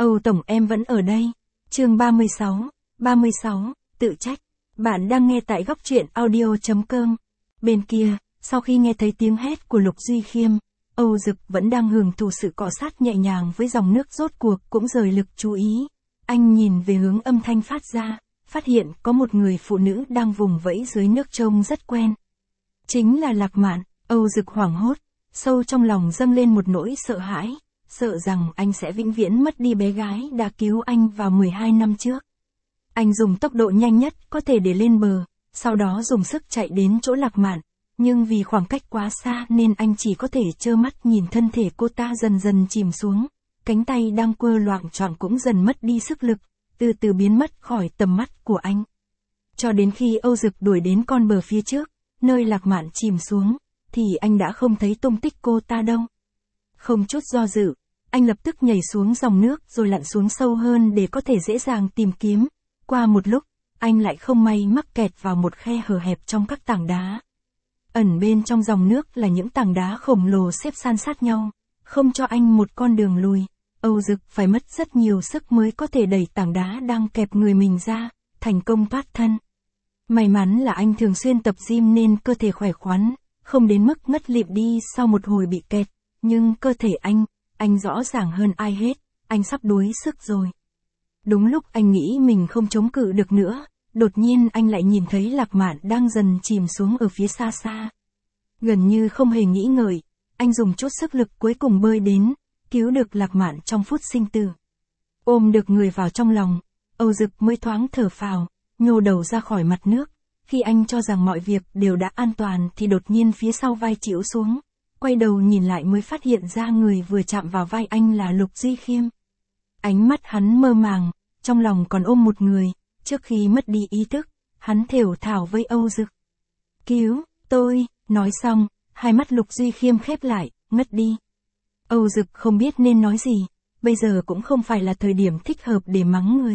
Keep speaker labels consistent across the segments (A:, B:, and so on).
A: Âu Tổng em vẫn ở đây. Chương 36, tự trách. Bạn đang nghe tại góc truyện audio.com. Bên kia, sau khi nghe thấy tiếng hét của Lục Duy Khiêm, Âu Dực vẫn đang hưởng thụ sự cọ sát nhẹ nhàng với dòng nước rốt cuộc cũng rời lực chú ý. Anh nhìn về hướng âm thanh phát ra, phát hiện có một người phụ nữ đang vùng vẫy dưới nước trông rất quen. Chính là Lạc Mạn. Âu Dực hoảng hốt, sâu trong lòng dâng lên một nỗi sợ hãi, sợ rằng anh sẽ vĩnh viễn mất đi bé gái đã cứu anh vào 12 năm trước. Anh dùng tốc độ nhanh nhất có thể để lên bờ, sau đó dùng sức chạy đến chỗ Lạc Mạn, nhưng vì khoảng cách quá xa nên anh chỉ có thể trơ mắt nhìn thân thể cô ta dần dần chìm xuống, cánh tay đang quơ loạng choạng cũng dần mất đi sức lực, từ từ biến mất khỏi tầm mắt của anh. Cho đến khi Âu Dực đuổi đến con bờ phía trước, nơi Lạc Mạn chìm xuống, thì anh đã không thấy tung tích cô ta đâu. Không chút do dự, anh lập tức nhảy xuống dòng nước rồi lặn xuống sâu hơn để có thể dễ dàng tìm kiếm. Qua một lúc, anh lại không may mắc kẹt vào một khe hở hẹp trong các tảng đá. Ẩn bên trong dòng nước là những tảng đá khổng lồ xếp san sát nhau, không cho anh một con đường lùi. Âu Dực phải mất rất nhiều sức mới có thể đẩy tảng đá đang kẹp người mình ra, thành công thoát thân. May mắn là anh thường xuyên tập gym nên cơ thể khỏe khoắn, không đến mức ngất lịm đi sau một hồi bị kẹt, nhưng cơ thể anh rõ ràng hơn ai hết, anh sắp đuối sức rồi. Đúng lúc anh nghĩ mình không chống cự được nữa, đột nhiên anh lại nhìn thấy Lạc Mạn đang dần chìm xuống ở phía xa xa. Gần như không hề nghĩ ngợi, anh dùng chút sức lực cuối cùng bơi đến, cứu được Lạc Mạn trong phút sinh tử. Ôm được người vào trong lòng, Âu Dực mới thoáng thở phào, nhô đầu ra khỏi mặt nước. Khi anh cho rằng mọi việc đều đã an toàn thì đột nhiên phía sau vai chĩu xuống, quay đầu nhìn lại mới phát hiện ra người vừa chạm vào vai anh là Lục Duy Khiêm. Ánh mắt hắn mơ màng, trong lòng còn ôm một người, trước khi mất đi ý thức, hắn thều thào với Âu Dực. Cứu, tôi, nói xong, hai mắt Lục Duy Khiêm khép lại, ngất đi. Âu Dực không biết nên nói gì, bây giờ cũng không phải là thời điểm thích hợp để mắng người.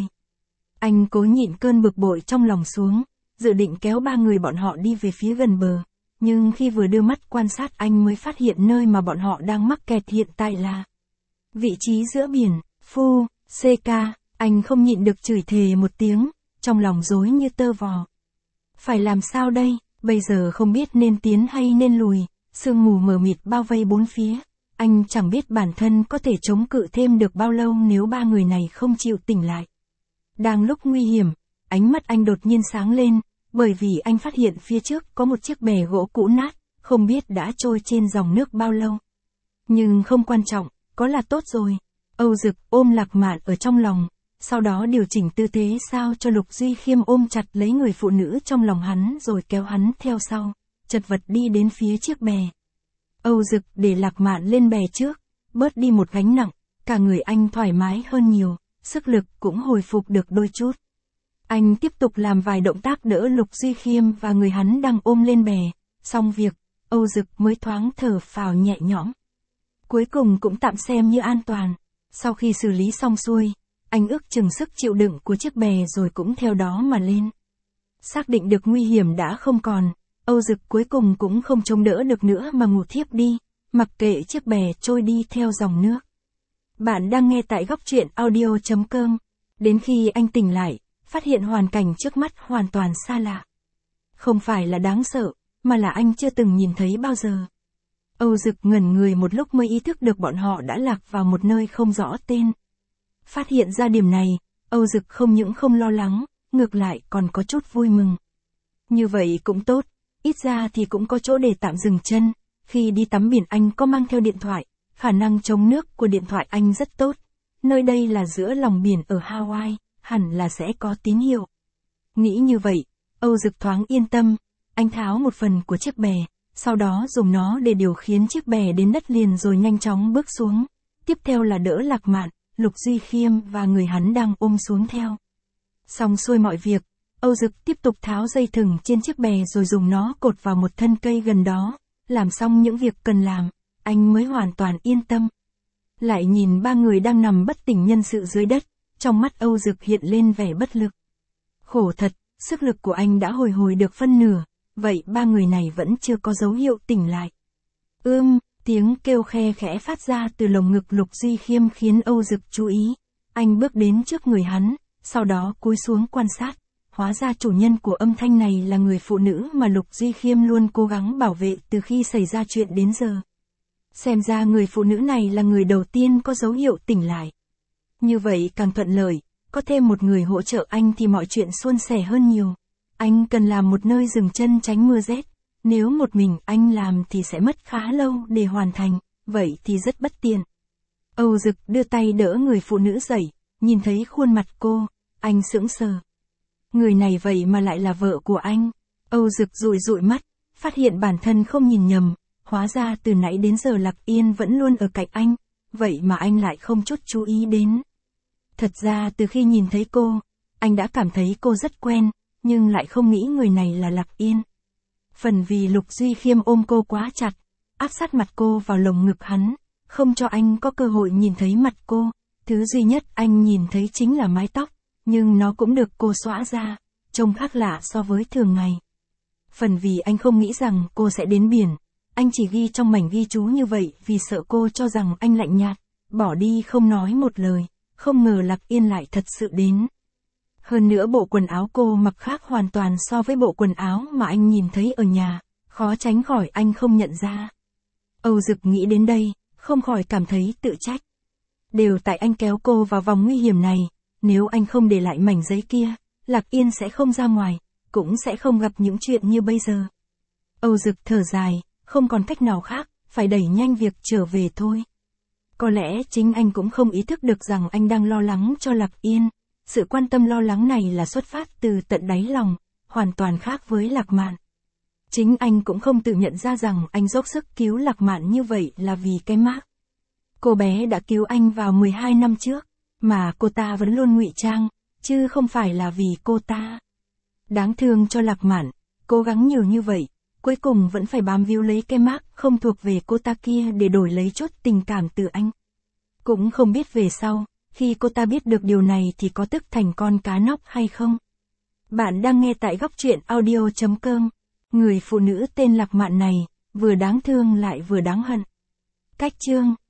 A: Anh cố nhịn cơn bực bội trong lòng xuống, dự định kéo ba người bọn họ đi về phía gần bờ, nhưng khi vừa đưa mắt quan sát anh mới phát hiện nơi mà bọn họ đang mắc kẹt hiện tại là vị trí giữa biển. Phu, CK, anh không nhịn được chửi thề một tiếng, trong lòng rối như tơ vò. Phải làm sao đây, bây giờ không biết nên tiến hay nên lùi, sương mù mờ mịt bao vây bốn phía, anh chẳng biết bản thân có thể chống cự thêm được bao lâu nếu ba người này không chịu tỉnh lại. Đang lúc nguy hiểm, ánh mắt anh đột nhiên sáng lên, bởi vì anh phát hiện phía trước có một chiếc bè gỗ cũ nát, không biết đã trôi trên dòng nước bao lâu. Nhưng không quan trọng, có là tốt rồi. Âu Dực ôm Lạc Mạn ở trong lòng, sau đó điều chỉnh tư thế sao cho Lục Duy Khiêm ôm chặt lấy người phụ nữ trong lòng hắn rồi kéo hắn theo sau, chật vật đi đến phía chiếc bè. Âu Dực để Lạc Mạn lên bè trước, bớt đi một gánh nặng, cả người anh thoải mái hơn nhiều, sức lực cũng hồi phục được đôi chút. Anh tiếp tục làm vài động tác đỡ Lục Duy Khiêm và người hắn đang ôm lên bè, xong việc, Âu Dực mới thoáng thở phào nhẹ nhõm. Cuối cùng cũng tạm xem như an toàn. Sau khi xử lý xong xuôi, anh ước chừng sức chịu đựng của chiếc bè rồi cũng theo đó mà lên. Xác định được nguy hiểm đã không còn, Âu Dực cuối cùng cũng không chống đỡ được nữa mà ngủ thiếp đi, mặc kệ chiếc bè trôi đi theo dòng nước. Bạn đang nghe tại góc truyện audio.com. Đến khi anh tỉnh lại, phát hiện hoàn cảnh trước mắt hoàn toàn xa lạ. Không phải là đáng sợ, mà là anh chưa từng nhìn thấy bao giờ. Âu Dực ngẩn người một lúc mới ý thức được bọn họ đã lạc vào một nơi không rõ tên. Phát hiện ra điểm này, Âu Dực không những không lo lắng, ngược lại còn có chút vui mừng. Như vậy cũng tốt, ít ra thì cũng có chỗ để tạm dừng chân. Khi đi tắm biển anh có mang theo điện thoại, khả năng chống nước của điện thoại anh rất tốt. Nơi đây là giữa lòng biển ở Hawaii, hẳn là sẽ có tín hiệu. Nghĩ như vậy, Âu Dực thoáng yên tâm, anh tháo một phần của chiếc bè, sau đó dùng nó để điều khiển chiếc bè đến đất liền rồi nhanh chóng bước xuống. Tiếp theo là đỡ Lạc Mạn, Lục Duy Khiêm và người hắn đang ôm xuống theo. Xong xuôi mọi việc, Âu Dực tiếp tục tháo dây thừng trên chiếc bè rồi dùng nó cột vào một thân cây gần đó. Làm xong những việc cần làm, anh mới hoàn toàn yên tâm. Lại nhìn ba người đang nằm bất tỉnh nhân sự dưới đất, trong mắt Âu Dực hiện lên vẻ bất lực. Khổ thật, sức lực của anh đã hồi được phân nửa, vậy ba người này vẫn chưa có dấu hiệu tỉnh lại. Tiếng kêu khe khẽ phát ra từ lồng ngực Lục Duy Khiêm khiến Âu Dực chú ý. Anh bước đến trước người hắn, sau đó cúi xuống quan sát. Hóa ra chủ nhân của âm thanh này là người phụ nữ mà Lục Duy Khiêm luôn cố gắng bảo vệ từ khi xảy ra chuyện đến giờ. Xem ra người phụ nữ này là người đầu tiên có dấu hiệu tỉnh lại. Như vậy càng thuận lợi, có thêm một người hỗ trợ anh thì mọi chuyện suôn sẻ hơn nhiều. Anh cần làm một nơi dừng chân tránh mưa rét. Nếu một mình anh làm thì sẽ mất khá lâu để hoàn thành, vậy thì rất bất tiện. Âu Dực đưa tay đỡ người phụ nữ dậy, nhìn thấy khuôn mặt cô, anh sững sờ. Người này vậy mà lại là vợ của anh. Âu Dực dụi dụi mắt, phát hiện bản thân không nhìn nhầm, hóa ra từ nãy đến giờ Lạc Yên vẫn luôn ở cạnh anh, vậy mà anh lại không chút chú ý đến. Thật ra từ khi nhìn thấy cô, anh đã cảm thấy cô rất quen, nhưng lại không nghĩ người này là Lạc Yên. Phần vì Lục Duy Khiêm ôm cô quá chặt, áp sát mặt cô vào lồng ngực hắn, không cho anh có cơ hội nhìn thấy mặt cô. Thứ duy nhất anh nhìn thấy chính là mái tóc, nhưng nó cũng được cô xõa ra, trông khác lạ so với thường ngày. Phần vì anh không nghĩ rằng cô sẽ đến biển, anh chỉ ghi trong mảnh ghi chú như vậy vì sợ cô cho rằng anh lạnh nhạt, bỏ đi không nói một lời, không ngờ Lạc Yên lại thật sự đến. Hơn nữa bộ quần áo cô mặc khác hoàn toàn so với bộ quần áo mà anh nhìn thấy ở nhà, khó tránh khỏi anh không nhận ra. Âu Dực nghĩ đến đây, không khỏi cảm thấy tự trách. Đều tại anh kéo cô vào vòng nguy hiểm này, nếu anh không để lại mảnh giấy kia, Lạc Yên sẽ không ra ngoài, cũng sẽ không gặp những chuyện như bây giờ. Âu Dực thở dài, không còn cách nào khác, phải đẩy nhanh việc trở về thôi. Có lẽ chính anh cũng không ý thức được rằng anh đang lo lắng cho Lạc Yên. Sự quan tâm lo lắng này là xuất phát từ tận đáy lòng, hoàn toàn khác với Lạc Mạn. Chính anh cũng không tự nhận ra rằng anh dốc sức cứu Lạc Mạn như vậy là vì cái mác. Cô bé đã cứu anh vào 12 năm trước, mà cô ta vẫn luôn ngụy trang, chứ không phải là vì cô ta. Đáng thương cho Lạc Mạn, cố gắng nhiều như vậy, cuối cùng vẫn phải bám víu lấy cái mác không thuộc về cô ta kia để đổi lấy chút tình cảm từ anh. Cũng không biết về sau, khi cô ta biết được điều này thì có tức thành con cá nóc hay không. Bạn đang nghe tại góc truyện audio.com. Người phụ nữ tên Lạc Mạn này, vừa đáng thương lại vừa đáng hận. Cách chương